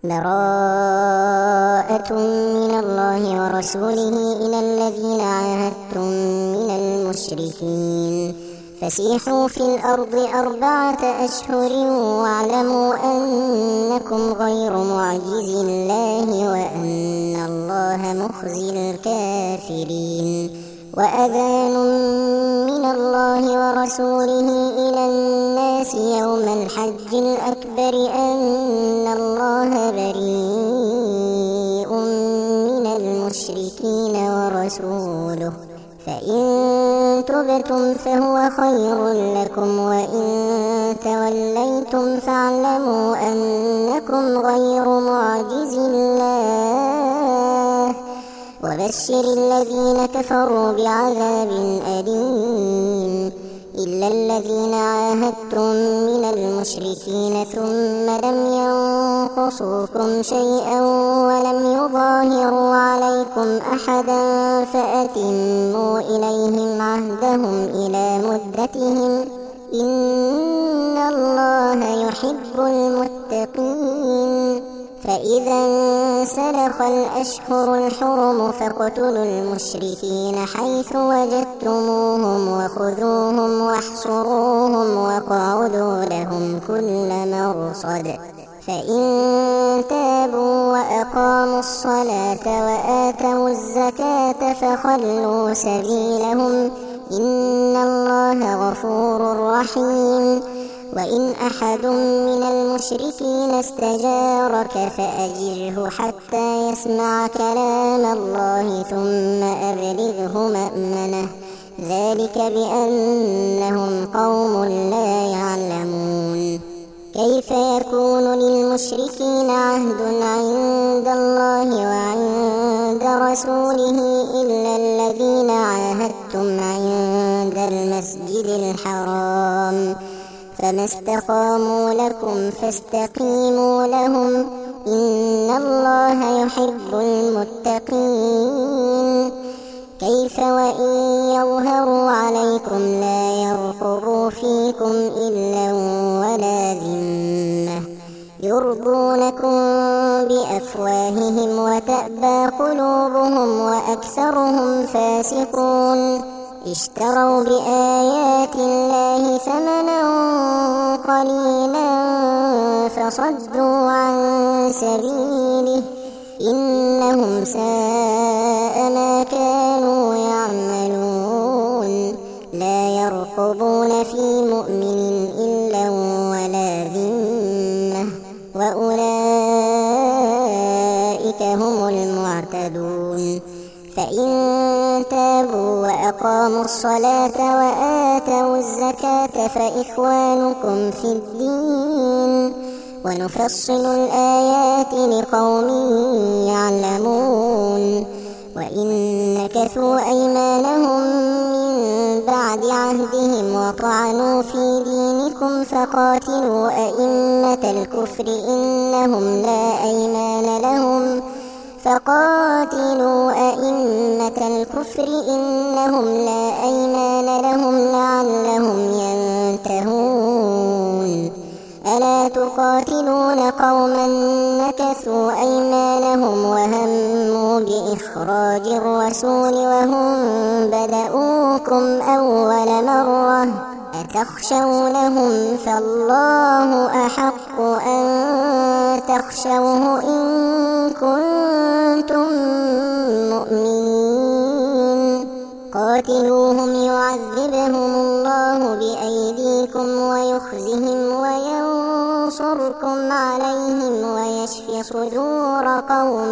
براءة من الله ورسوله إلى الذين عاهدتم من المشركين فسيحوا في الأرض 4 أشهر واعلموا أنكم غير معجز الله وأن الله مخزي الكافرين وأذان من الله ورسوله إلى الناس يوم الحج الأكبر أن الله بريء من المشركين ورسوله فإن تبتم فهو خير لكم وإن توليتم فاعلموا أنكم غير معجز الله وبشر الذين كفروا بعذاب أليم إلا الذين عاهدتم من المشركين ثم لم ينقصوكم شيئا ولم يظاهروا عليكم أحدا فأتموا إليهم عهدهم إلى مدتهم إن الله يحب المتقين فإذا انسلخ الأشهر الحرم فاقتلوا المشركين حيث وجدتموهم وخذوهم واحصروهم واقعدوا لهم كل مرصد فإن تابوا وأقاموا الصلاة وآتوا الزكاة فخلوا سبيلهم إن الله غفور رحيم وإن أحد من المشركين استجارك فأجره حتى يسمع كلام الله ثم أبلغه مأمنه ذلك بأنهم قوم لا يعلمون كيف يكون للمشركين عهد عند الله وعند رسوله إلا الذين عاهدتم عند المسجد الحرام فما استقاموا لكم فاستقيموا لهم إن الله يحب المتقين كيف وإن يظهروا عليكم لا يرقبوا فيكم إلا ولا ذمة يرضونكم بأفواههم وتأبى قلوبهم وأكثرهم فاسقون اشتروا بآيات الله ثمنا قليلا فصدوا عن سبيله إنهم ساء ما كانوا يعملون لا يرقبون في مؤمن إلا ولا ذمة وأولئك هم المعتدون فإن تابوا وأقاموا الصلاة وآتوا الزكاة فإخوانكم في الدين ونفصل الآيات لقوم يعلمون وإن نكثوا أيمانهم من بعد عهدهم وطعنوا في دينكم فقاتلوا أئمة الكفر إنهم لا أيمان لهم لعلهم ينتهون ألا تقاتلون قوما نكثوا أيمانهم وهموا بإخراج الرسول وهم بدؤوكم أول مرة أتخشونهم فالله أحق أن تخشوه إن كنتم مؤمنين قاتلوهم يعذبهم الله بأيديكم ويخزهم وينصركم عليهم ويشف صدور قوم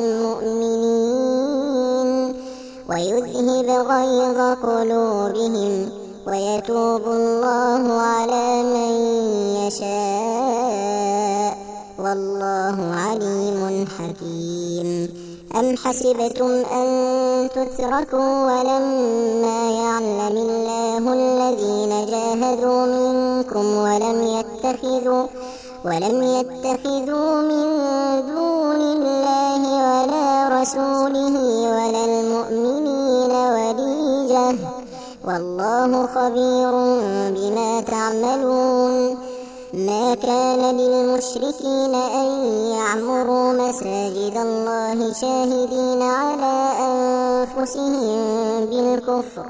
مؤمنين ويذهب غيظ قلوبهم ويتوب الله على من يشاء والله عليم حكيم أم حسبتم أن تتركوا ولما يعلم الله الذين جاهدوا منكم ولم يتخذوا من دون الله ولا رسوله ولا المؤمنين وليجة والله خبير بما تعملون ما كان للمشركين أن يعمروا مساجد الله شاهدين على أنفسهم بالكفر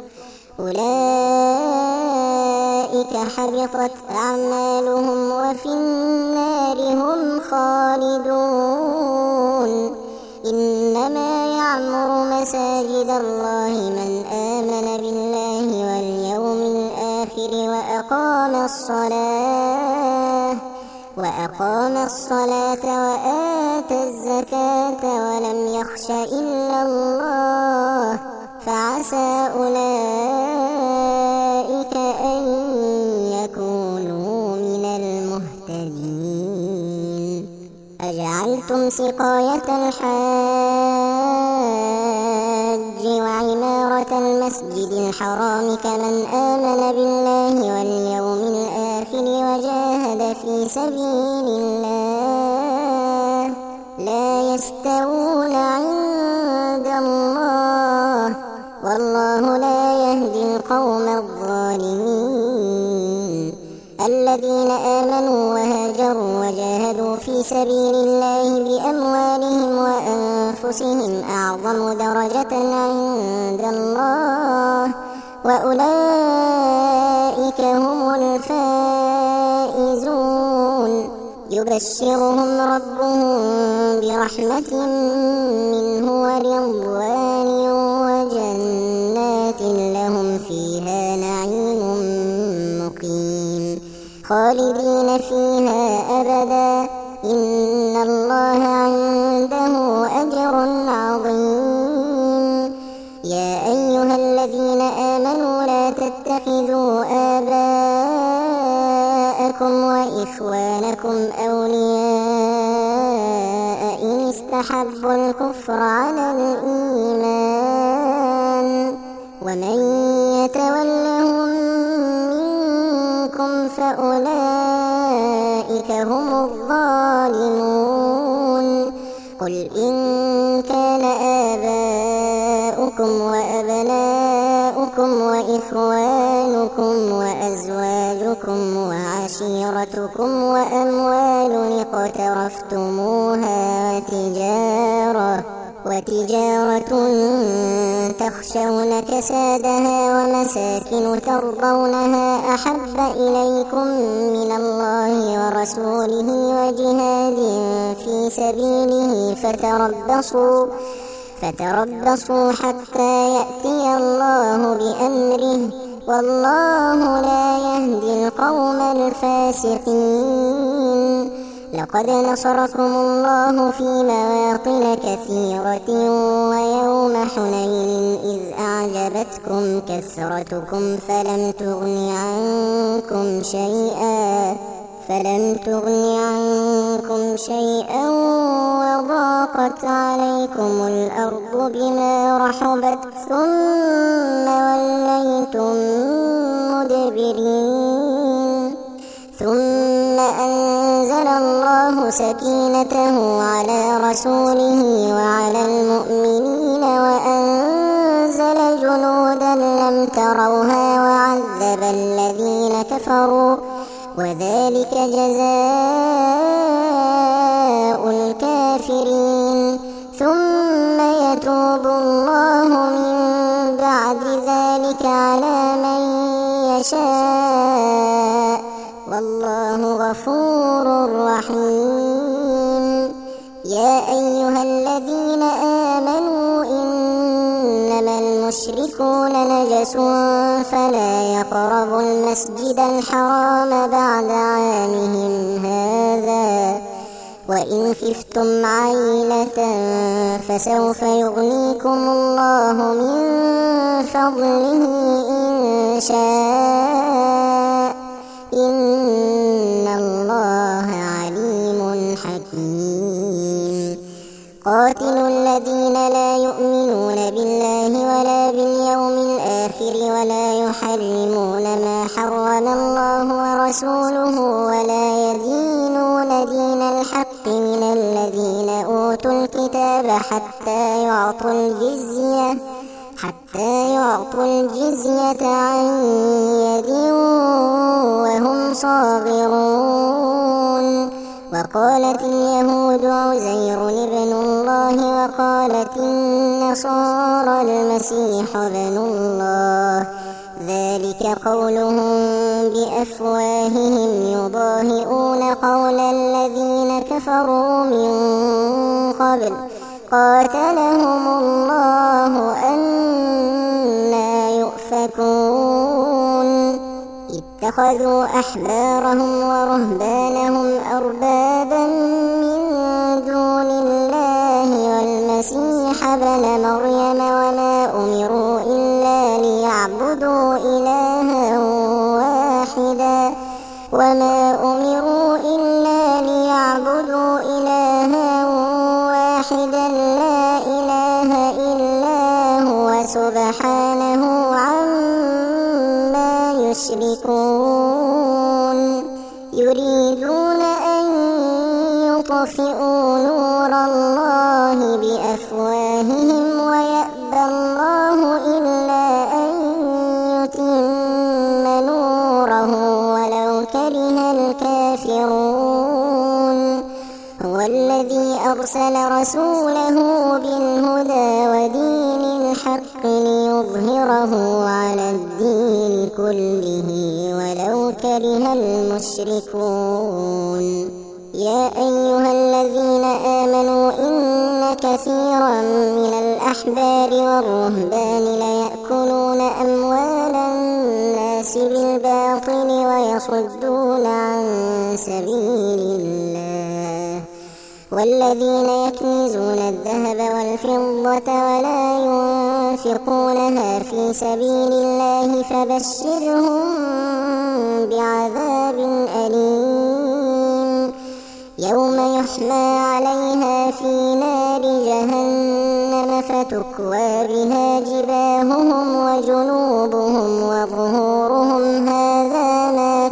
أولئك حبطت أعمالهم وفي النار هم خالدون. إنما يعمر مساجد الله من آمن بالله واليوم الآخر وأقام الصلاة وآتى الزكاة ولم يخش إلا الله فعسى أولئك أن يكونوا من المهتدين. أجعلتم سقاية الحاج وعمارة المسجد الحرام كمن آمن بالله واليوم الآخر وجاهد في سبيل الله لا يستوون عند الله والله لا يهدي القوم الظالمين. الذين آمنوا وهاجروا وجاهدوا في سبيل الله بأموالهم وأنفسهم أعظم درجة عند الله وأولئك هم الفائزون. يبشرهم ربهم برحمة منه ورضوان وجنات لهم فيها نعيم مقيم خالدين فيها أبدا إن الله عنده أجر عظيم. يا أيها الذين آمنوا لا تتخذوا آباءكم وإخوانكم أولياء إن استحبوا الكفر على الإيمان ومن يتولهم منكم فأولئك هم الظالمون. قل إن كان آباؤكم وأبناؤكم وإخوانكم وأزواجكم وعشيرتكم وأموال اقترفتموها وتجارة تخشون كسادها ومساكن ترضونها أحب إليكم من الله ورسوله وجهاد في سبيله فتربصوا حتى يأتي الله بأمره والله لا يهدي القوم الفاسقين. لقد نصركم الله في مواطن كثيرة ويوم حنين إذ أعجبتكم كثرتكم فلم تغن عنكم شيئا وضاقت عليكم الأرض بما رحبت ثم وليتم مدبرين. ثم أنزل الله سكينته على رسوله وعلى المؤمنين وأنزل جنودا لم تروها وعذب الذين كفروا وذلك جزاء الكافرين. ثم يتوب الله من بعد ذلك على من يشاء والله غفور رحيم. يا أيها الذين آمنوا إنما المشركون نجس فلا يقربوا المسجد الحرام بعد عامهم هذا وإن خفتم عيلة فسوف يغنيكم الله من فضله إن شاء إن الله عليم حكيم. قاتلوا الذين لا يؤمنون بالله ولا باليوم الآخر ولا يحرمون ما حرم الله ورسوله ولا يدينون دين الحق من الذين أوتوا الكتاب حتى يعطوا الجزية عن يد وهم صاغرون. وقالت اليهود عزير ابن الله وقالت النصارى المسيح ابن الله، ذلك قولهم بأفواههم يضاهئون قول الذين كفروا من قبل قاتلهم الله أنى يؤفكون. اتخذوا أحبارهم ورهبانهم أربابا من دون الله والمسيح ابن مريم وما أمروا إلا ليعبدوا إلها واحدا لا إله إلا هو سبحانه عما يشركون. يريدون أن يطفئوا نور الله بأفواههم ويأبى الله إلا أن يتم نوره ولو كره الكافرون. هو الذي أرسل رسوله بالهدى ودين الحق ليظهره على الدين كله ولو كره المشركون. يا أيها الذين آمنوا إن كثيرا من الأحبار والرهبان ليأكلون أموال الناس بالباطل ويصدون عن سبيل الله، والذين يكنزون الذهب والفضة ولا ينفقونها في سبيل الله فبشرهم بعذاب أليم، يوم يحمى عليها في نار جهنم فتكوى بها جباههم وجنوبهم وظهورهم هذا ما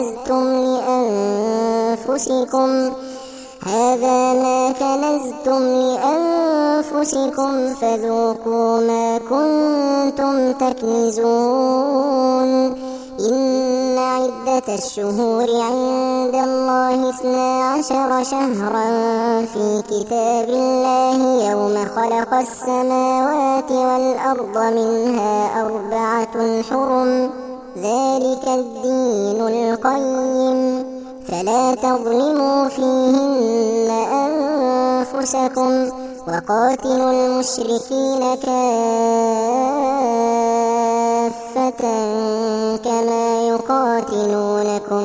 كنزتم لأنفسكم فذوقوا ما كنتم تكنزون. إن عدة الشهور عند الله 12 شهرا في كتاب الله يوم خلق السماوات والأرض منها 4 حرم، ذلك الدين القيم، فلا تظلموا فيهن أنفسكم وقاتلوا المشركين كافة كما يقاتلونكم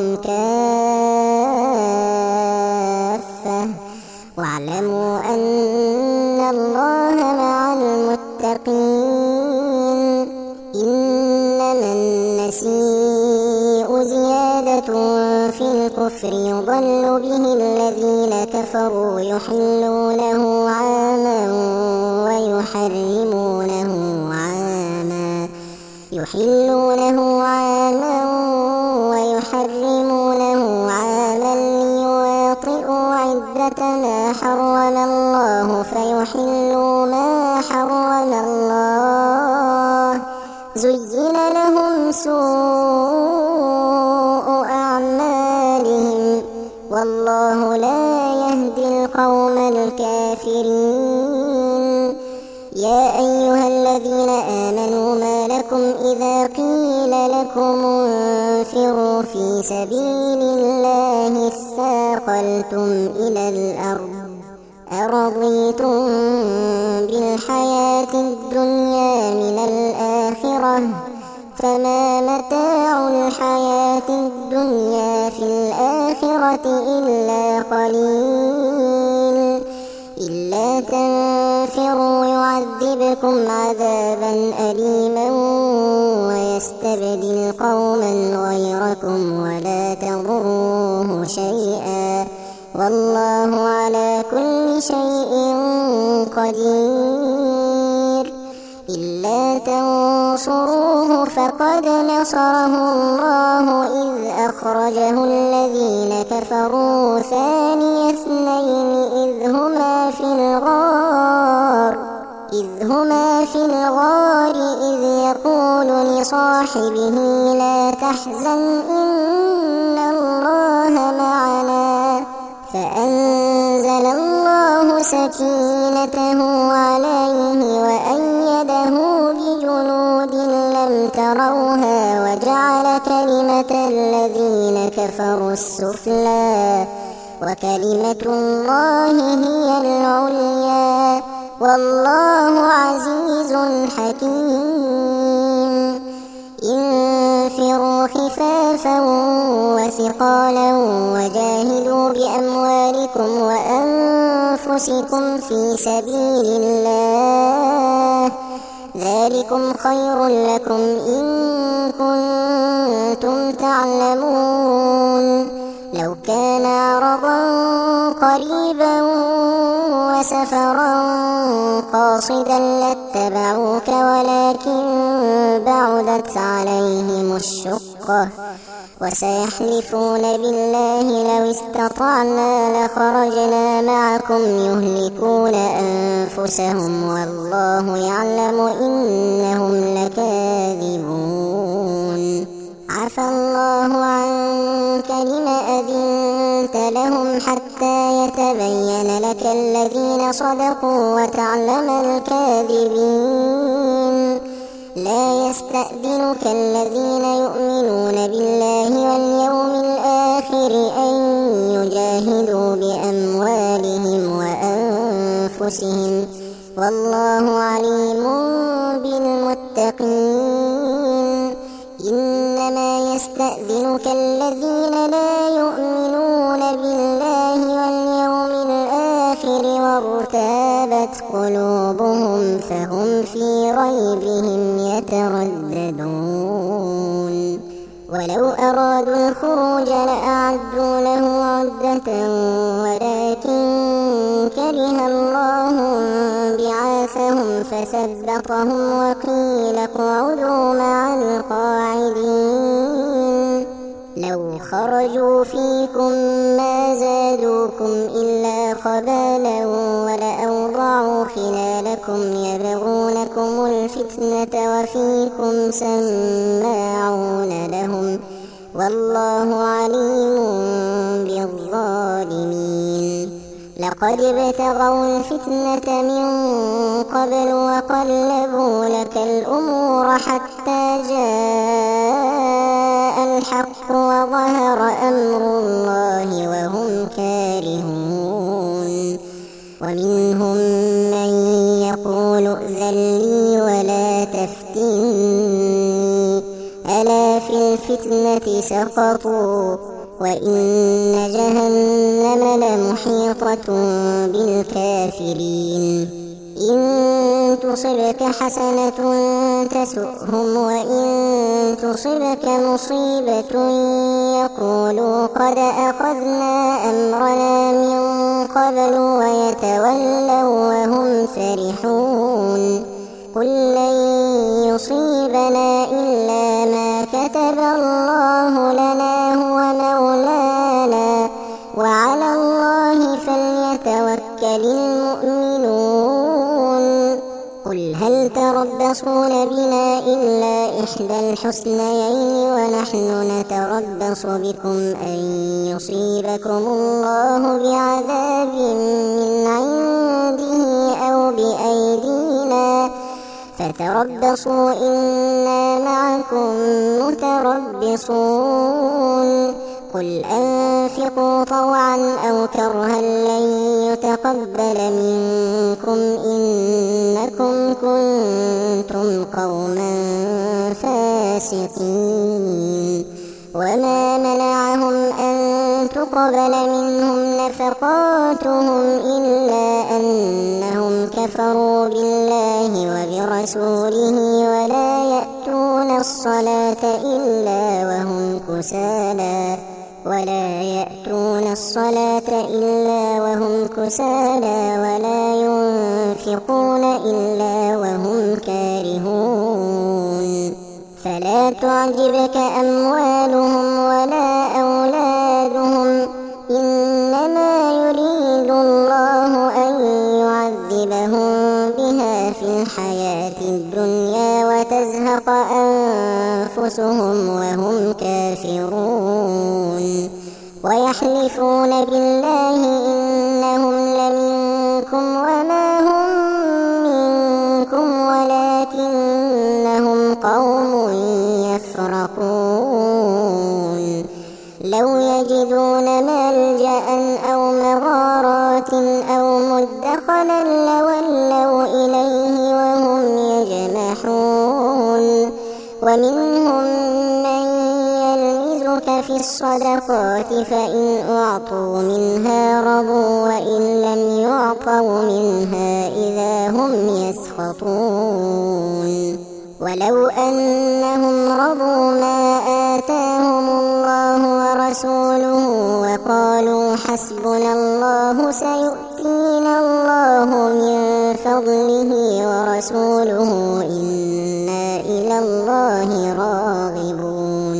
كافة واعلموا أن الله مع المتقين. إنما النسيء زيادة في الكفر يضل به الذين كفروا يحلونه عاما ويحرمونه عاما ليواطئوا عدة ما حرم الله فيحلوا ما حرم الله. زين لهم سوء أعمالهم والله لا يهدي القوم الكافرين. يا أيها الذين آمنوا ما لكم إذا قيل لكم انفروا في سبيل الله اثاقلتم إلى الأرض أرضيتم بالحياة الدنيا من الآخرة فما متاع الحياة الدنيا في الآخرة إلا قليل. إلا تنفروا يعذبكم عذابا أليما ويستبدل قوما غيركم ولا تضروه شيئا والله على كل شيء قدير. إلا تنصروه فقد نصره الله إذ أخرجه الذين كفروا ثاني اثنين إذ هما في الغار إذ يقول لصاحبه لا تحزن إن الله معنا فأنزل الله سكينته عليه وأيده بجنود لم تروها وجعل كلمة الذين كفروا السفلى وكلمة الله هي العليا والله عزيز حكيم. انفروا خفافا وثقالا وجاهدوا بأموالكم وأنفسكم في سبيل الله ذلكم خير لكم إن كنتم تعلمون. لو كان عرضا قريبا وسفرا قاصدا لاتبعوك ولكن بعدت عليهم الشقة وسيحلفون بالله لو استطعنا لخرجنا معكم يهلكون أنفسهم والله يعلم إنهم لكاذبون. عفى الله عنك لم أذنت لهم حتى يتبين لك الذين صدقوا وتعلم الكاذبين. لا يستأذنك الذين يؤمنون بالله واليوم الآخر أن يجاهدوا بأموالهم وأنفسهم والله عليم بالمتقين. إنما يستأذنك الذين لا يؤمنون بالله واليوم الآخر وارتابت قلوبهم فهم في ريبهم يترددون. ولو أرادوا الخروج لأعدوا له عدة ولكن كره الله بعاثهم فثبطهم وقيل اقعدوا مع القاعدين. لو خرجوا فيكم ما زادوكم إلا خبالا ولأوضعوا خلالكم يبغونكم الفتنة وفيكم سماعون لهم والله عليم بالظالمين. لقد ابتغوا الفتنة من قبل وقلبوا لك الأمور حتى جاء الحق وظهر أمر الله وهم كارهون. ومنهم من يقول ائذن لي ولا تفتني ألا في الفتنة سقطوا وإن جهنم لمحيطة بالكافرين. إن تصبك حسنة تسؤهم وإن تصبك مصيبة يقولوا قد أخذنا أمرنا من قبل ويتولوا وهم فرحون. قل لن يصيبنا إلا ما كتب الله لنا هو مولانا وعلى الله فليتوكل المؤمنون. قل هل تربصون بنا إلا إحدى الحسنيين ونحن نتربص بكم أن يصيبكم الله بعذاب من عنده أو بأيدينا فتربصوا إنا معكم متربصون. قل أنفقوا طوعا أو كرها لن يتقبل منكم إنكم كنتم قوما فاسقين. وما منعهم أن تقبل منهم نفقاتهم إلا أنهم كفروا بالله وبرسوله ولا يأتون الصلاة إلا وهم كسالى ولا ينفقون إلا وهم كارهون. فلا تعجبك أموالهم ولا أولادهم إنما يريد الله أن يعذبهم بها في الحياة الدنيا وتزهق أنفسهم وهم كافرون. ويحلفون بالله إنهم لمنكم وما هم منكم ولكنهم قوم يفرقون لو يجدون ملجأ أو مغارات أو مدخلا لولوا إليه وهم يجمحون ومنهم من يلمزك في الصدقات فإن أعطوا منها رضوا وإن لم يعطوا منها إذا هم يسخطون ولو أنهم رضوا ما آتاهم الله ورسوله وقالوا حسبنا الله سيؤتينا الله من فضله ورسوله إنا إلى الله راغبون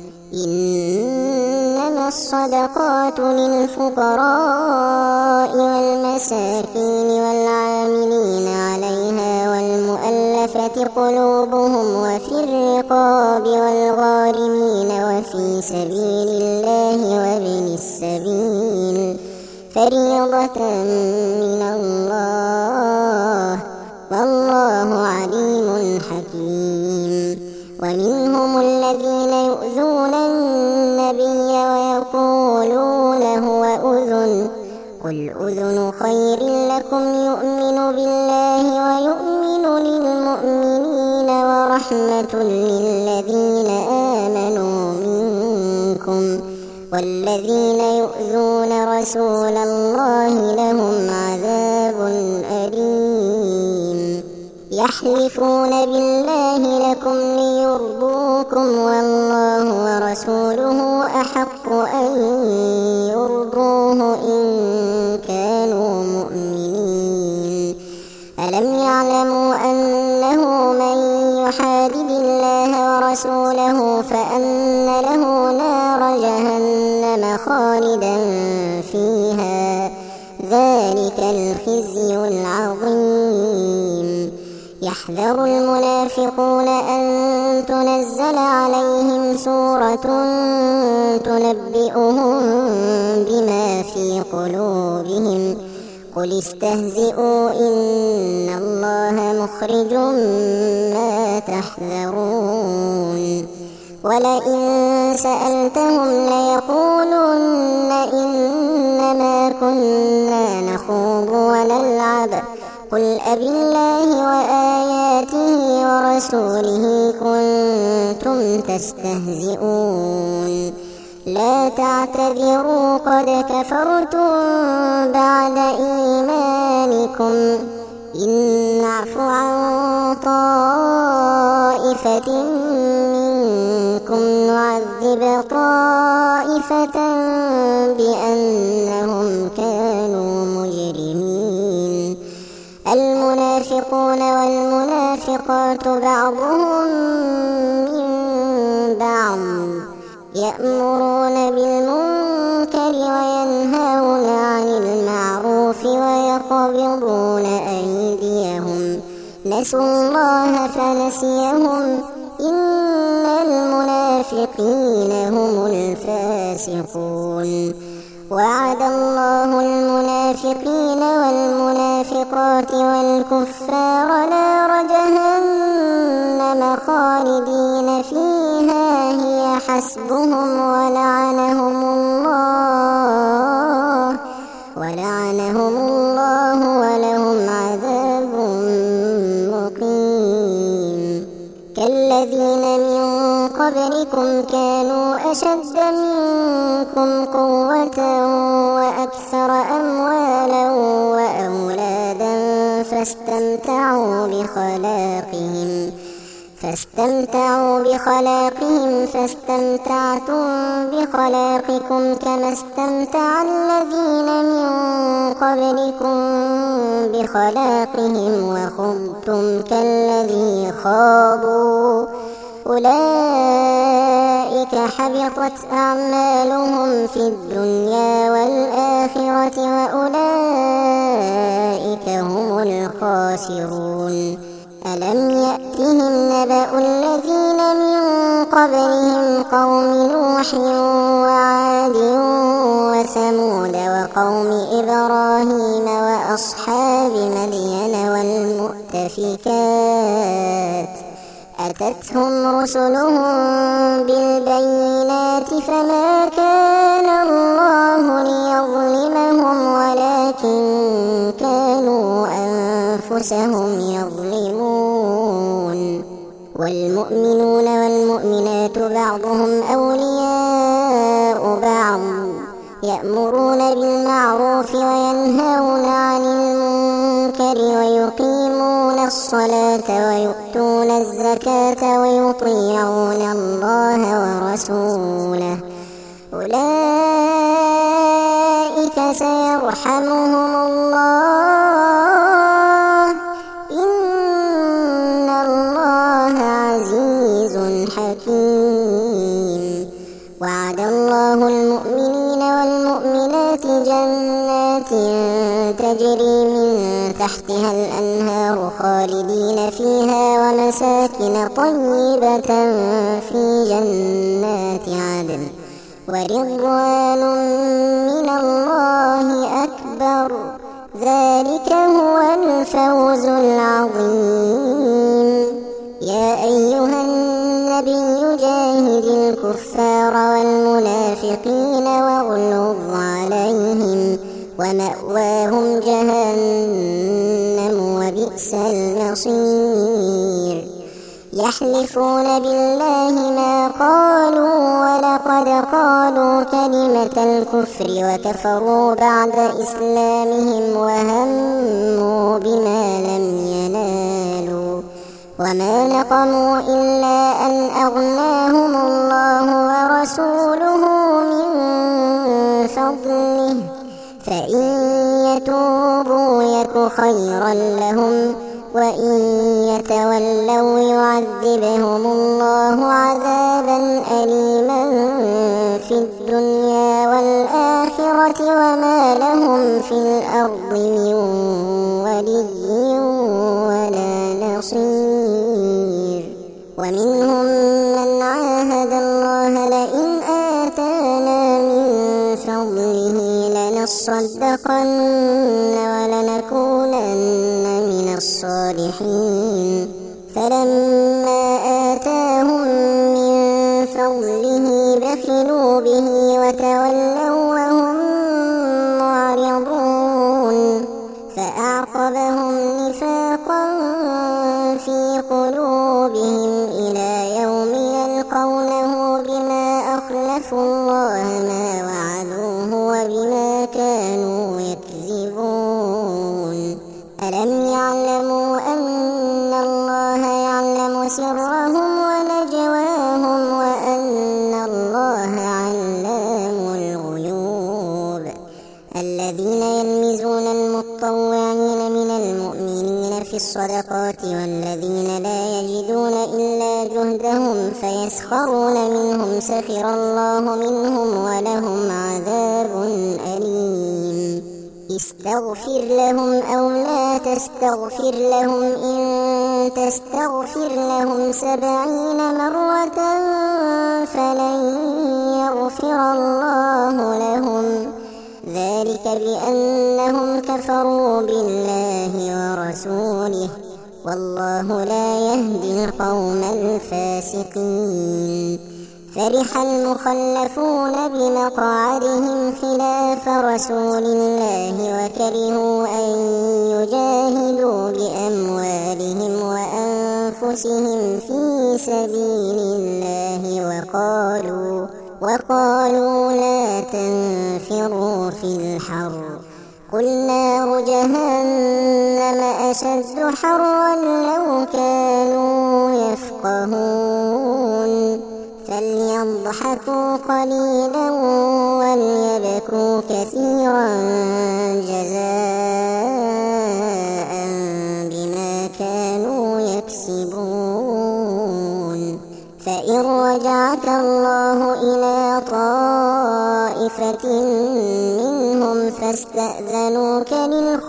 إنما الصدقات للفقراء والمساكين والعاملين عليها والمؤلفة قلوبهم وفي الرقاب والغارمين وفي سبيل الله وابن السبيل فريضة من الله والله عليم حكيم ومنهم الذين يؤذون النبي ويقولون هو أذن قل أذن خير لكم يؤمن بالله ويؤمن للمؤمنين ورحمة للذين آمنوا منكم والذين يؤذون رسول الله لهم عذاب أليم يحلفون بالله لكم ليرضوكم والله ورسوله أحق أن يرضوه إن كانوا مؤمنين ألم يعلموا أنه من يحادد الله ورسوله فأن له نار جهنم خالدا فيها ذلك الخزي العظيم يحذر المنافقون أن تنزل عليهم سورة تنبئهم بما في قلوبهم قل استهزئوا إن الله مخرج ما تحذرون ولئن سألتهم ليقولن إنما كنا نخوض ونلعب قل أبالله وآياته ورسوله كنتم تستهزئون لا تعتذروا قد كفرتم بعد إيمانكم إن نعف عن طائفة منكم نعذب طائفة بأنهم كانوا مجرمين المنافقون والمنافقات بعضهم من بعض يأمرون بالمنكر وينهون عن المعروف ويقبضون أيديهم نسوا الله فنسيهم إن المنافقين هم الفاسقون وعد الله المنافقين والمنافقات والكفار نار جهنم خالدين فيها هي حسبهم ولعنهم الله ولهم عذاب مقيم كالذين من قبلكم كانوا أشد منكم قوة وأكثر أموالا وأولادا فاستمتعوا بخلاقهم فاستمتعتم بخلاقكم كما استمتع الذين من قبلكم بخلاقهم وخضتم كالذي خاضوا أولئك حبطت أعمالهم في الدنيا والآخرة وأولئك هم الخاسرون ألم يأتهم نبأ الذين من قبلهم قوم نوح وعاد ثمود وقوم إبراهيم وأصحاب مدين والمؤتفكات أتتهم رسلهم بالبينات فما كان الله ليظلمهم ولكن كانوا أنفسهم يظلمون والمؤمنون والمؤمنات بعضهم أولياء بعض يأمرون بالمعروف وينهون عن المنكر ويقيمون الصلاة ويؤتون الزكاة ويطيعون الله ورسوله أولئك سيرحمهم الله إن الله عزيز حكيم وعد الله المؤمنين والمؤمنات جنات تجري من تحتها الأنهار خالدين فيها ومساكن طيبة في جنات عدن ورضوان من الله أكبر ذلك هو الفوز العظيم يا أيها النبي جاهد الكفار والمنافقين واغلظ عليهم ومأواهم جهنم وبئس المصير يحلفون بالله ما قالوا ولقد قالوا كلمة الكفر وكفروا بعد إسلامهم وهموا بما لم ينالوا وما نقموا إلا أن أغناهم الله ورسوله من فضله فإن يتوبوا يك خيرا لهم وإن يتولوا يعذبهم الله عذابا أليما في الدنيا والآخرة وما لهم في الأرض من ولي ولا نصير ومنهم من عاهد الله لئن آتانا من فضله لنصدقن ولنكونن من الصالحين فلما آتاهم من فضله بخلوا به وتولوا وهم معرضون فأعقبهم نفاقا في قلوبهم إلى يوم يلقونه بما أخلفوا الله ما وعدوه وبما كانوا يكذبون ألم يعلموا أن الله يعلم سرهم ونجواهم وأن الله علام الغيوب الذين يلمزون المطوعين من المؤمنين في الصدقات والذين لا يجدون إلا جهدهم فيسخرون منهم سخر الله منهم ولهم عذاب أليم استغفر لهم أو لا تستغفر لهم إن تستغفر لهم 70 مرة فلن يغفر الله لهم ذلك بأنهم كفروا بالله ورسوله والله لا يهدي القوم الفاسقين فرح المخلفون بمقعدهم خلاف رسول الله وكرهوا أن يجاهدوا بأموالهم وأنفسهم في سبيل الله وقالوا لا تنفروا في الحر قل نار جهنم أشد حرا لو كانوا يفقهون فليضحكوا قليلا وليبكوا كثيرا جزاء بما كانوا يكسبون فإن رجعك الله إلى طائفة منهم فاستأذنوك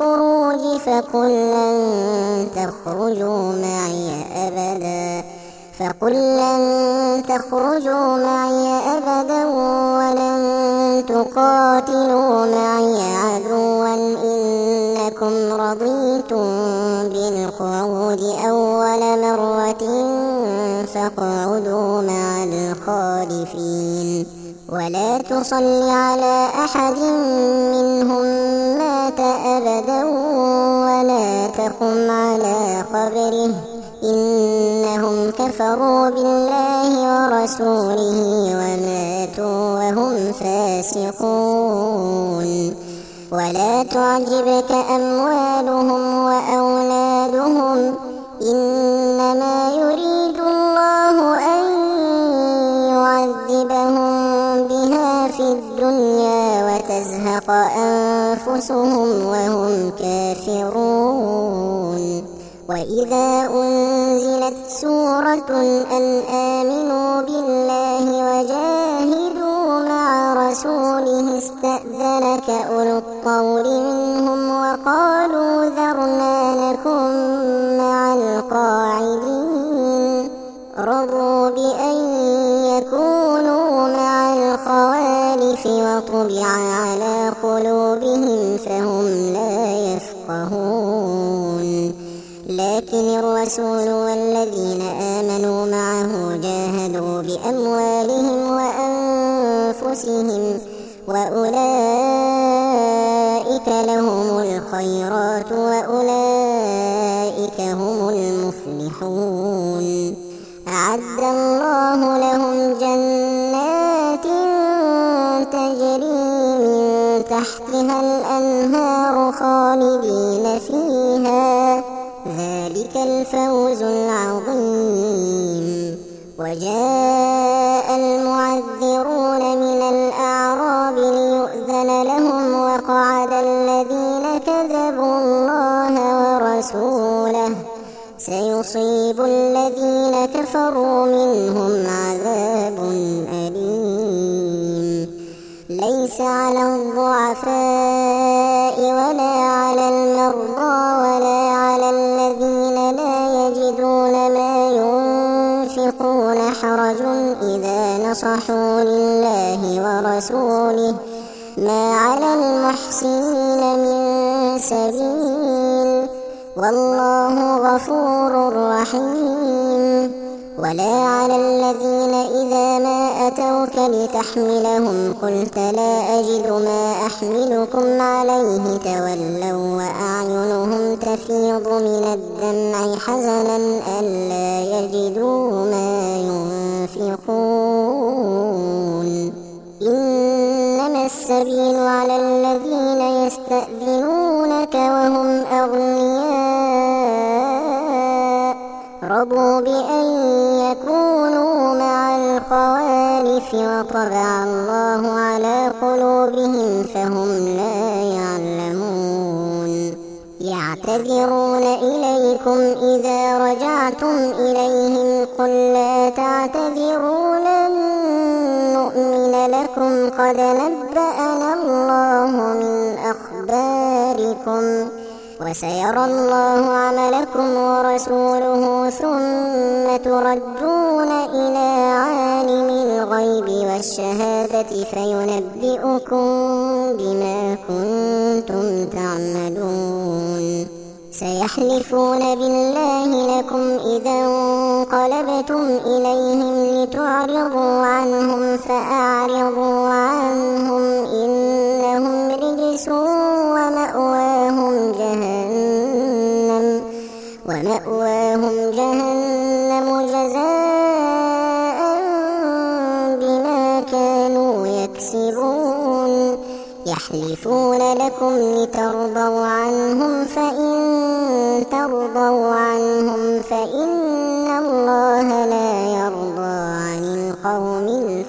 للخروج فقل لن تخرجوا معي أبدا فقل لن تخرجوا معي أبدا ولن تقاتلوا معي عدوا إنكم رضيتم بالقعود أول مرة فاقعدوا مع الخالفين ولا تصل على أحد منهم مات أبدا ولا تقم على قبره إنهم كفروا بالله ورسوله وماتوا وهم فاسقون ولا تعجبك أموالهم وأولادهم إنما يريد الله أن يعذبهم بها في الدنيا وتزهق أنفسهم وهم كافرون وإذا أنزلت سورة أن آمنوا بالله وجاهدوا مع رسوله استأذنك أولو الطول منهم وقالوا ذرنا نكن مع القاعدين رضوا بأن يكونوا مع الخوالف وطبع على قلوبهم فهم لا يفقهون لكن الرسول والذين آمنوا معه جاهدوا بأموالهم وأنفسهم وأولئك لهم الخيرات وأولئك هم المفلحون أعد الله لهم جنات تجري من تحتها الأنهار خالدين فيها ذلك الفوز العظيم وجاء المعذرون من الأعراب ليؤذن لهم وقعد الذين كذبوا الله ورسوله سيصيب الذين كفروا منهم عذاب أليم ليس على الضعفاء ولا على المرضى ولا على الذين لا يجدون ما ينفقون حرج إذا نصحوا لله ورسوله ما على المحسنين من سبيل والله غفور رحيم ولا على الذين إذا ما أتوك لتحملهم قلت لا أجد ما أحملكم عليه تولوا وأعينهم تفيض من الدمع حزنا ألا يجدوا ما ينفقون إنما السبيل على الذين يستأذنونك وهم أغنياء رضوا بأن يكونوا مع الخوالف وطبع الله على قلوبهم فهم لا يعلمون يعتذرون إليكم إذا رجعتم إليهم قل لا تعتذروا لن نؤمن لكم قد نبأنا الله من أخباركم وسيرى الله عملكم ورسوله ثم تردون إلى عالم الغيب والشهادة فينبئكم بما كنتم تعملون سيحلفون بالله لكم إذا انقلبتم إليهم لتعرضوا عنهم فأعرضوا عنهم إنهم رجس ومأواهم جهنم جزاء بما كانوا يكسبون يحلفون لكم لترضوا عنهم فإن ترضوا عنهم فإن الله لا يرضى عن القوم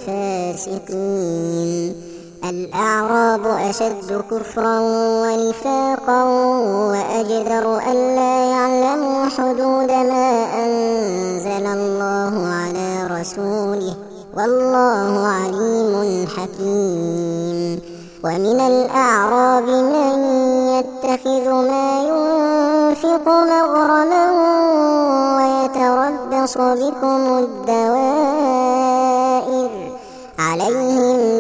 الفاسقين الأعراب أشد كفرا ونفاقا وأجدر ألا يعلموا حدود ما أنزل الله على رسوله والله عليم حكيم ومن الأعراب من يتخذ ما ينفق مغرما ويتربص يرخص بكم الدوائر عليهم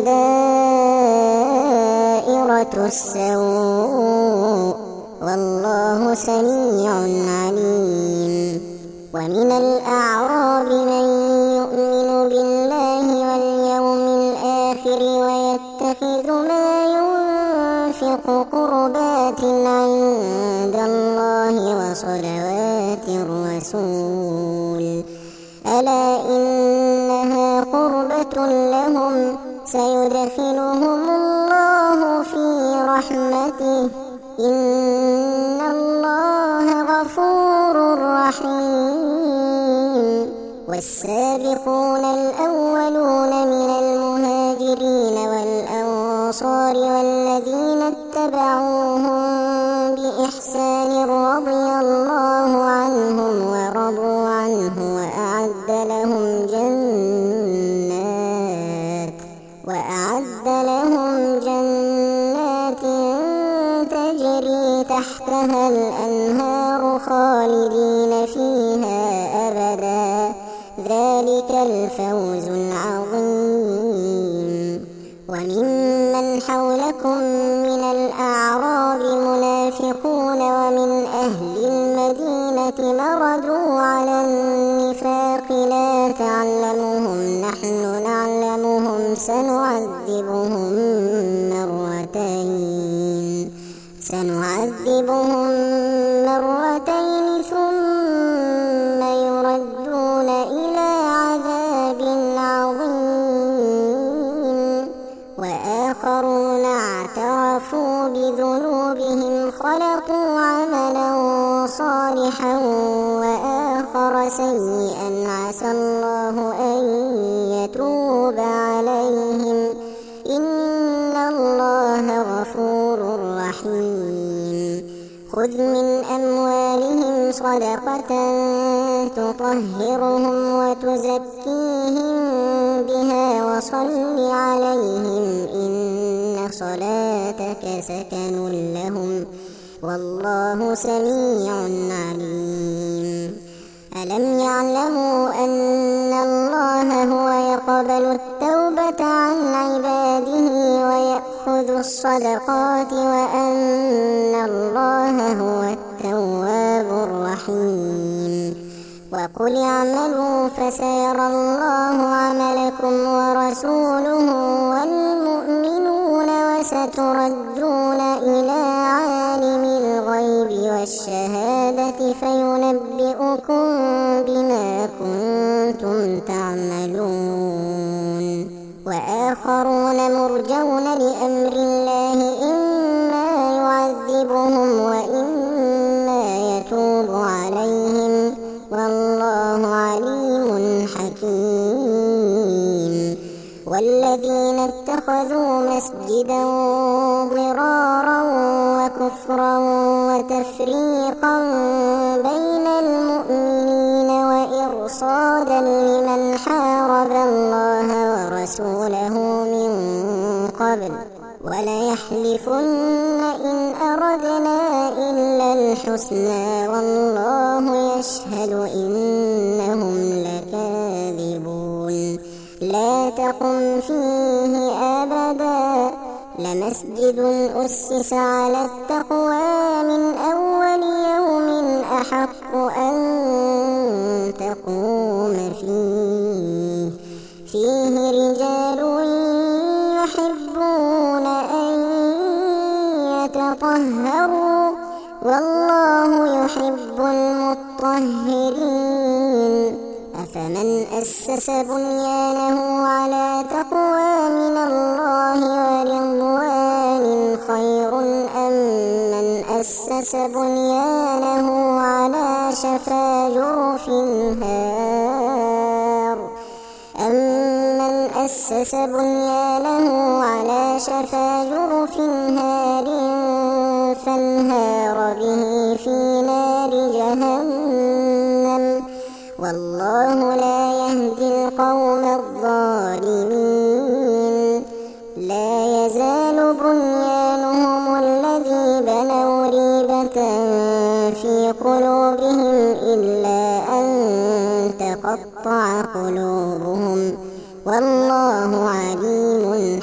دائرة السوء والله سميع عليم. ومن الأعراب من يؤمن بالله واليوم الآخر ويتخذ ما ينفق قربات عند الله وصلوات الرسول ألا إنها قربة لهم سيدخلهم الله في رحمته إن الله غفور رحيم. والسابقون الأولون من المهاجرين والأنصار والذين اتبعوهم بإحسان رضي الله عنهم ورضوا عنه وأعد لهم جنات تجري تحتها الأنهار خالدين فيها أبدا ذلك الفوز العظيم. وممن حولكم من الأعراب منافقون ومن أهل المدينة مردوا على النفاق لا تعلمهم نحن نعلمهم سنعذبهم مرتين ثم يردون إلى عذاب عظيم. وآخرون اعترفوا بذنوبهم خلقوا عملا صالحا وآخر سيئا عسى الله أن يتوب عليهم إن الله غفور رحيم. خذ من أموالهم صدقة تطهرهم وتزكيهم بها وصل عليهم إن صلاتك سكن لهم والله سميع عليم. ألم يعلموا أن الله هو يقبل التوبة عن عباده ويأخذ الصدقات وأن الله هو التواب الرحيم. وقل اعملوا فسيرى الله عملكم ورسوله والمؤمنون وستردون إلى عالم الغيب والشهادة فينبئكم بما كنتم تعملون. وآخرون مرجون لأمر الله إما يعذبهم وإما يتوب عليهم والله عليم حكيم. والذين اتخذوا مسجدا ضرارا وكفرا وتفريقا بين المؤمنين وإرصادا لمن حارب الله ورسوله من قبل وليحلفن إن أردنا إلا الحسنى والله يشهد إنهم لكاذبون. لا تقم فيه أبدا لمسجد أسس على التقوى من أول يوم أحق أن تقوم فيه رجال يحبون أن يتطهروا والله يحب المطهرين. أفمن أسس بنيانه على تقوى من الله ورضوان خير أم من أسس بنيانه على شفا جرف هار فانهار به في نار جهنم والله لا يهدي القوم الظالمين. لا يزال بنيانهم الذي بنوا ريبة في قلوبهم إلا أن تقطع قلوبهم، والله عليم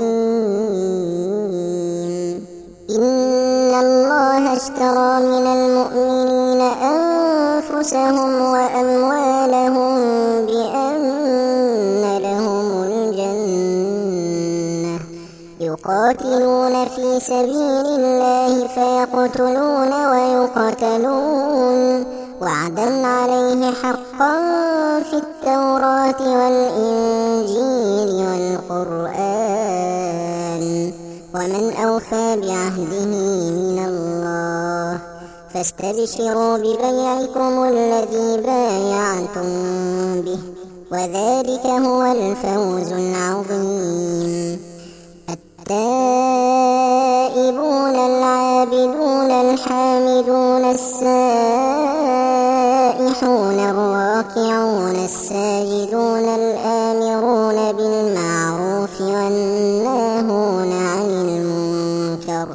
حكيم. إن الله اشترى من المؤمنين أنفسهم وأموالهم بأن لهم الجنة، يقاتلون في سبيل الله فيقتلون ويقتلون، وعدا عليه حقا في التوراة والإنجيل والقرآن، ومن أوفى بعهده من الله. فاستبشروا ببيعكم الذي بايعتم به، وذلك هو الفوز العظيم. التائبون العابدون الحامدون السائحون الراكعون الساجدون الآمرون بالمعروف والناهون عن المنكر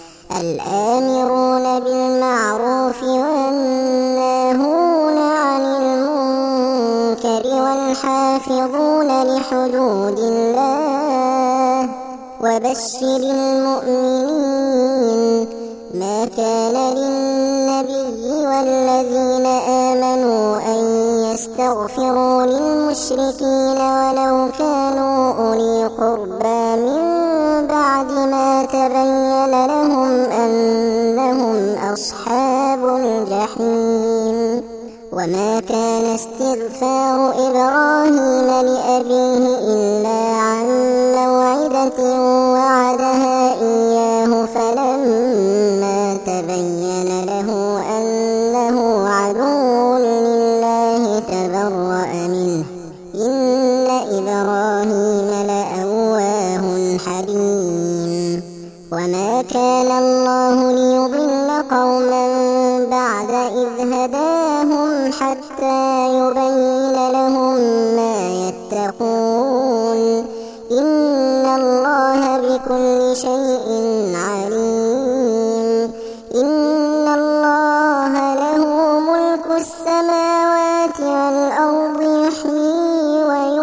والحافظون لحدود الله، وبشر المؤمنين. ما كان للنبي والذين آمنوا أن يستغفروا للمشركين ولو كانوا أولي قربى من بعد ما تبين لهم أنهم أصحاب الجحيم. وما كان استغفار إبراهيم لأبيه إلا عن موعدة وعدها إياه، فلما تبين له أنه عدو لله تبرأ منه، إن إبراهيم لأواه حليم. وما كان الله ليضل قوما بعد إذ هداهم حتى يبين لهم ما يتقون، إن الله بكل شيء عليم. إن الله له ملك السماوات والأرض يحيي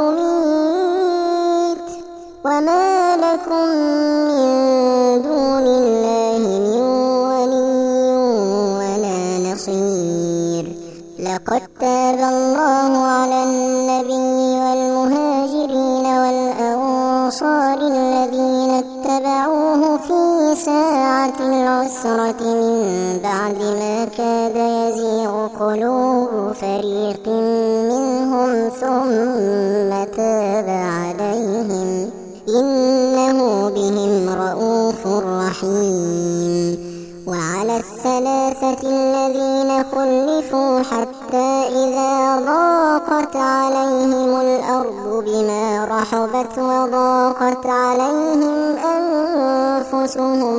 ويميت، وما لكم من دون الله من ولي ولا نصير. لقد تاب الله على النبي والمهاجرين والأنصار الذين اتبعوه في ساعة العسرة من بعد ما كاد يزيغ قلوب فريق منهم ثم تاب عليهم، إنه بهم رءوف رحيم. وعلى الثلاثة الذين خلفوا حتى إذا ضاقت عليهم الأرض بما رحبت وضاقت عليهم أنفسهم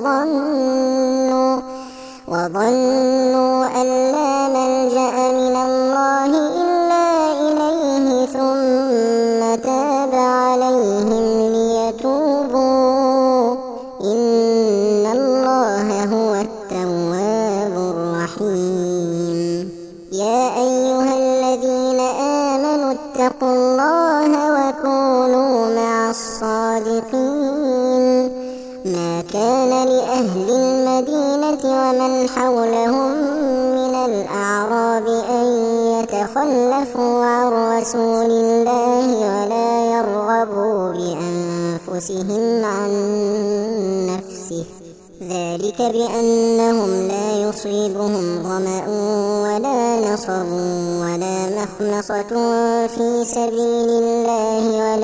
وظنوا أن لا ملجأ من الله إلا إليه ثم تاب عليهم ليتوبوا، إن الله هو التواب الرحيم. يا أيها الذين آمنوا اتقوا الله وكونوا مع الصادقين. ما كان لأهل المدينة ومن حولهم من الأعراب أن يتخلفوا عن رسول الله ولا يرغبوا بأنفسهم عن نفسه، ذلك بأنهم لا يصيبهم ظمأ ولا نصب ولا مخمصة في سبيل الله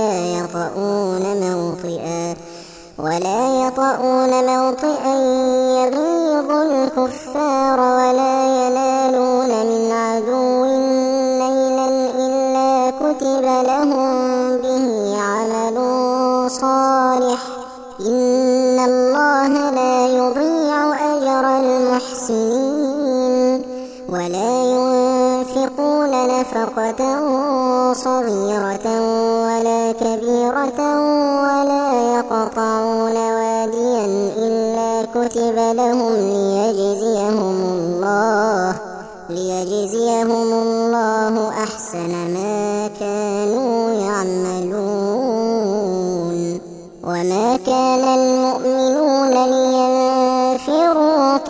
ولا يطؤون موطئا يغيظ الكفار ولا ينالون من عدو نيلا إلا كتب لهم به عمل صالح، إن الله لا يضيع أجر المحسنين. ولا ينفقون نفقة صغيرة ولا كبيرة ولا يقطعون واديا إلا كتب لهم ليجزيهم الله أحسن أحسن ما كانوا يعملون. وما كان المؤمنون لينفروا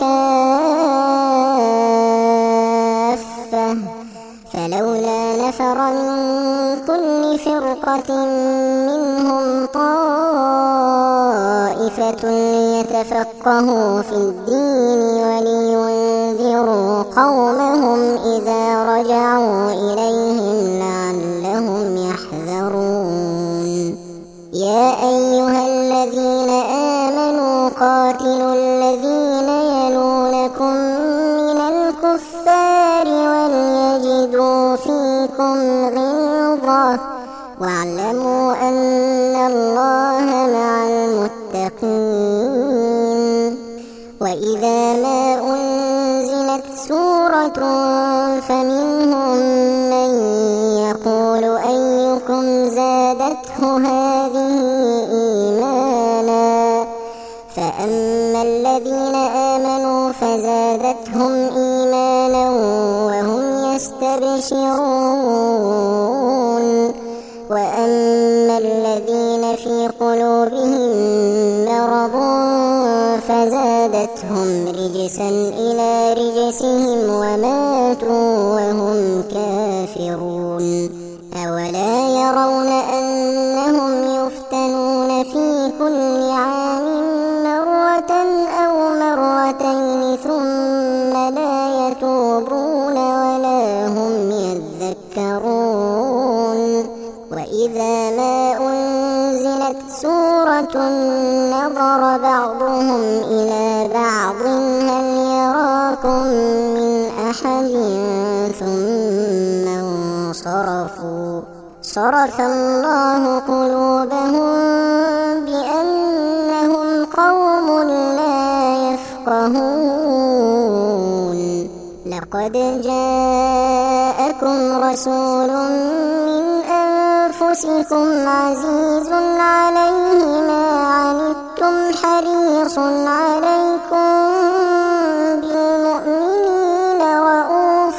كافة فلولا نفر من كل فرقة منهم طائفة ليتفقهوا في الدين ولينذروا قومهم إذا رجعوا إليهم لعلهم يحذرون. يا أيها الذين آمنوا قاتلوا الذين يلونكم من الكفار وليجدوا فيكم غلظة واعلموا أن الله مع المتقين. وإذا ما أنزلت سورة فمنهم من يقول أيكم زادته هذه إيمانا فأما الذين آمنوا فزادتهم إيمانا وهم يستبشرون. وأما الذين في قلوبهم مرض فزادتهم رجسا إلى رجسهم وماتوا وهم كافرون. أولا يرون أنهم يفتنون في كل عام مرة أو مرتين ثم لا يتوبون ولا هم يذكرون. وإذا ما أنزلت سورة نظر بعضهم إلى بعض هل يراكم من أحد ثم انصرفوا صرف الله قلوبهم بأنهم قوم لا يفقهون. لقد جاءكم رسول من أنفسكم عزيز عليه ما عنتم حريص عليكم بالمؤمنين رءوف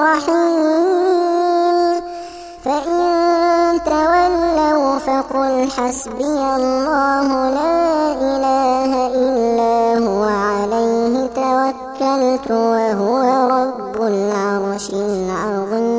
رحيم. فإن تولوا فقل حسبي الله لا إله إلا هو عليه توكلت وهو رب العرش العظيم.